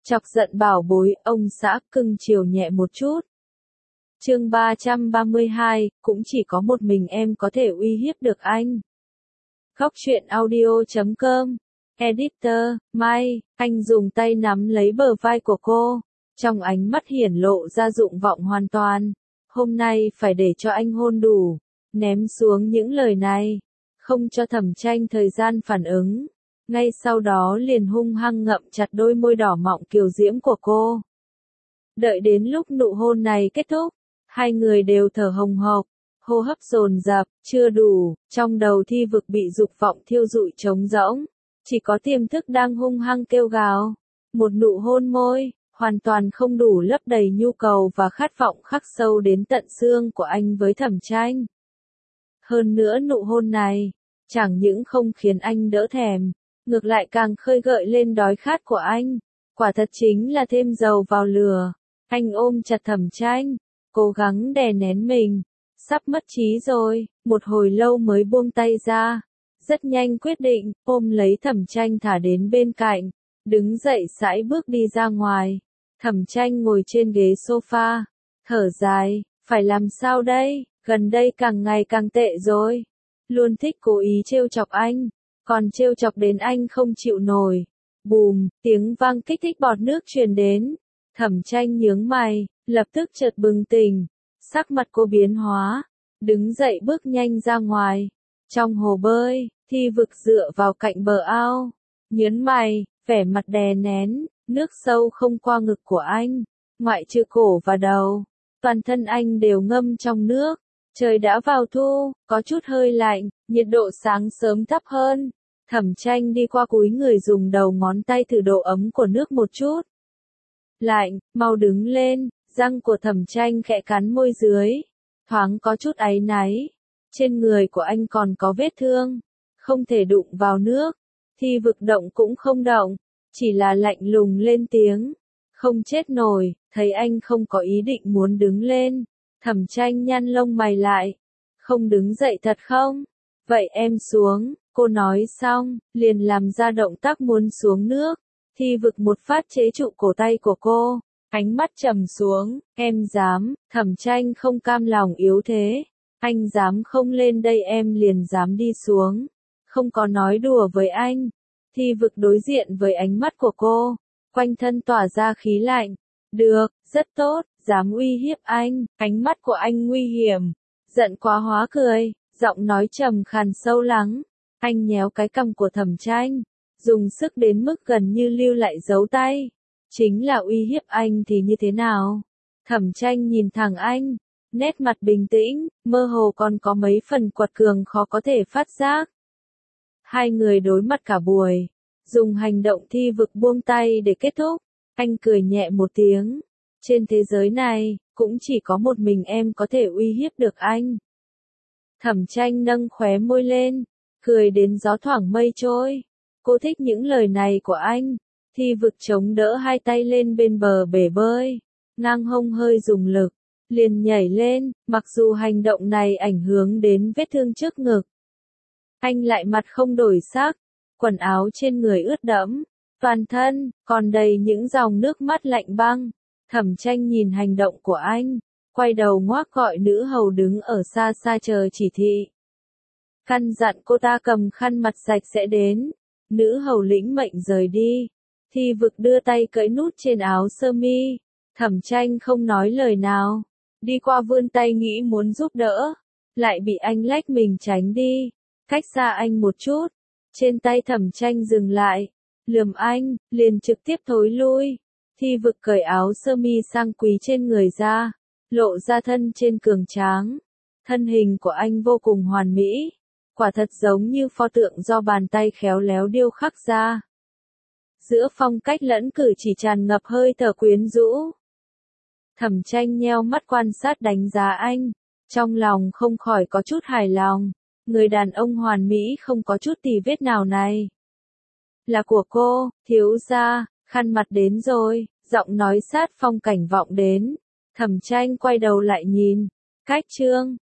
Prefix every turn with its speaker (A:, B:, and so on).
A: Chọc giận bảo bối, ông xã cưng chiều nhẹ một chút. Chương 332, cũng chỉ có một mình em có thể uy hiếp được anh. Góc truyện audio.com. Editor, Mai, anh dùng tay nắm lấy bờ vai của cô. Trong ánh mắt hiển lộ ra dụng vọng hoàn toàn. Hôm nay phải để cho anh hôn đủ. Ném xuống những lời này. Không cho Thẩm Tranh thời gian phản ứng. Ngay sau đó liền hung hăng ngậm chặt đôi môi đỏ mọng kiều diễm của cô. Đợi đến lúc nụ hôn này kết thúc, hai người đều thở hồng hộc, hô hấp dồn dập, chưa đủ, trong đầu Thi Vực bị dục vọng thiêu rụi trống rỗng, chỉ có tiềm thức đang hung hăng kêu gào. Một nụ hôn môi, hoàn toàn không đủ lấp đầy nhu cầu và khát vọng khắc sâu đến tận xương của anh với Thẩm Tranh. Hơn nữa nụ hôn này, chẳng những không khiến anh đỡ thèm, ngược lại càng khơi gợi lên đói khát của anh, quả thật chính là thêm dầu vào lửa. Anh ôm chặt Thẩm Tranh, cố gắng đè nén mình, sắp mất trí rồi, một hồi lâu mới buông tay ra, rất nhanh quyết định, ôm lấy Thẩm Tranh thả đến bên cạnh, đứng dậy sải bước đi ra ngoài. Thẩm Tranh ngồi trên ghế sofa, thở dài, phải làm sao đây, gần đây càng ngày càng tệ rồi, luôn thích cố ý trêu chọc anh. Còn trêu chọc đến anh không chịu nổi. Bùm, tiếng vang kích thích bọt nước truyền đến. Thẩm Tranh nhướng mày, lập tức chợt bừng tỉnh. Sắc mặt cô biến hóa. Đứng dậy bước nhanh ra ngoài. Trong hồ bơi, Thi Vực dựa vào cạnh bờ ao. Nhớn mày, vẻ mặt đè nén. Nước sâu không qua ngực của anh. Ngoại trừ cổ và đầu. Toàn thân anh đều ngâm trong nước. Trời đã vào thu, có chút hơi lạnh, nhiệt độ sáng sớm thấp hơn. Thẩm Tranh đi qua cúi người dùng đầu ngón tay thử độ ấm của nước một chút. Lạnh, mau đứng lên, răng của Thẩm Tranh khẽ cắn môi dưới. Thoáng có chút áy náy. Trên người của anh còn có vết thương. Không thể đụng vào nước. Thi Vực động cũng không động. Chỉ là lạnh lùng lên tiếng. Không chết nổi, thấy anh không có ý định muốn đứng lên. Thẩm Tranh nhăn lông mày lại. Không đứng dậy thật không? Vậy em xuống, cô nói xong, liền làm ra động tác muốn xuống nước. Thi Vực một phát chế trụ cổ tay của cô, ánh mắt trầm xuống, em dám, Thẩm Tranh không cam lòng yếu thế. Anh dám không lên đây em liền dám đi xuống. Không có nói đùa với anh. Thi Vực đối diện với ánh mắt của cô, quanh thân tỏa ra khí lạnh. Được, rất tốt. Dám uy hiếp anh, ánh mắt của anh nguy hiểm, giận quá hóa cười, giọng nói trầm khàn sâu lắng. Anh nhéo cái cằm của Thẩm Tranh, dùng sức đến mức gần như lưu lại dấu tay. Chính là uy hiếp anh thì như thế nào? Thẩm Tranh nhìn thẳng anh, nét mặt bình tĩnh, mơ hồ còn có mấy phần quật cường khó có thể phát giác. Hai người đối mặt cả buổi, dùng hành động Thi Vực buông tay để kết thúc. Anh cười nhẹ một tiếng. Trên thế giới này, cũng chỉ có một mình em có thể uy hiếp được anh. Thẩm Tranh nâng khóe môi lên, cười đến gió thoảng mây trôi. Cô thích những lời này của anh. Thi Vực chống đỡ hai tay lên bên bờ bể bơi, ngang hông hơi dùng lực, liền nhảy lên, mặc dù hành động này ảnh hưởng đến vết thương trước ngực. Anh lại mặt không đổi sắc, quần áo trên người ướt đẫm, toàn thân, còn đầy những dòng nước mắt lạnh băng. Thẩm Tranh nhìn hành động của anh, quay đầu ngoác gọi nữ hầu đứng ở xa xa chờ chỉ thị. Căn dặn cô ta cầm khăn mặt sạch sẽ đến. Nữ hầu lĩnh mệnh rời đi. Thi Vực đưa tay cởi nút trên áo sơ mi. Thẩm Tranh không nói lời nào. Đi qua vươn tay nghĩ muốn giúp đỡ. Lại bị anh lách mình tránh đi. Cách xa anh một chút. Trên tay Thẩm Tranh dừng lại. Lườm anh, liền trực tiếp thối lui. Thi Vực cởi áo sơ mi sang quý trên người ra, lộ ra thân trên cường tráng. Thân hình của anh vô cùng hoàn mỹ, quả thật giống như pho tượng do bàn tay khéo léo điêu khắc ra. Giữa phong cách lẫn cử chỉ tràn ngập hơi thở quyến rũ. Thẩm Tranh nheo mắt quan sát đánh giá anh, trong lòng không khỏi có chút hài lòng. Người đàn ông hoàn mỹ không có chút tì vết nào này. Là của cô, thiếu gia. Khăn mặt đến rồi, giọng nói sát phong cảnh vọng đến. Thẩm Tranh quay đầu lại nhìn. Cách trương,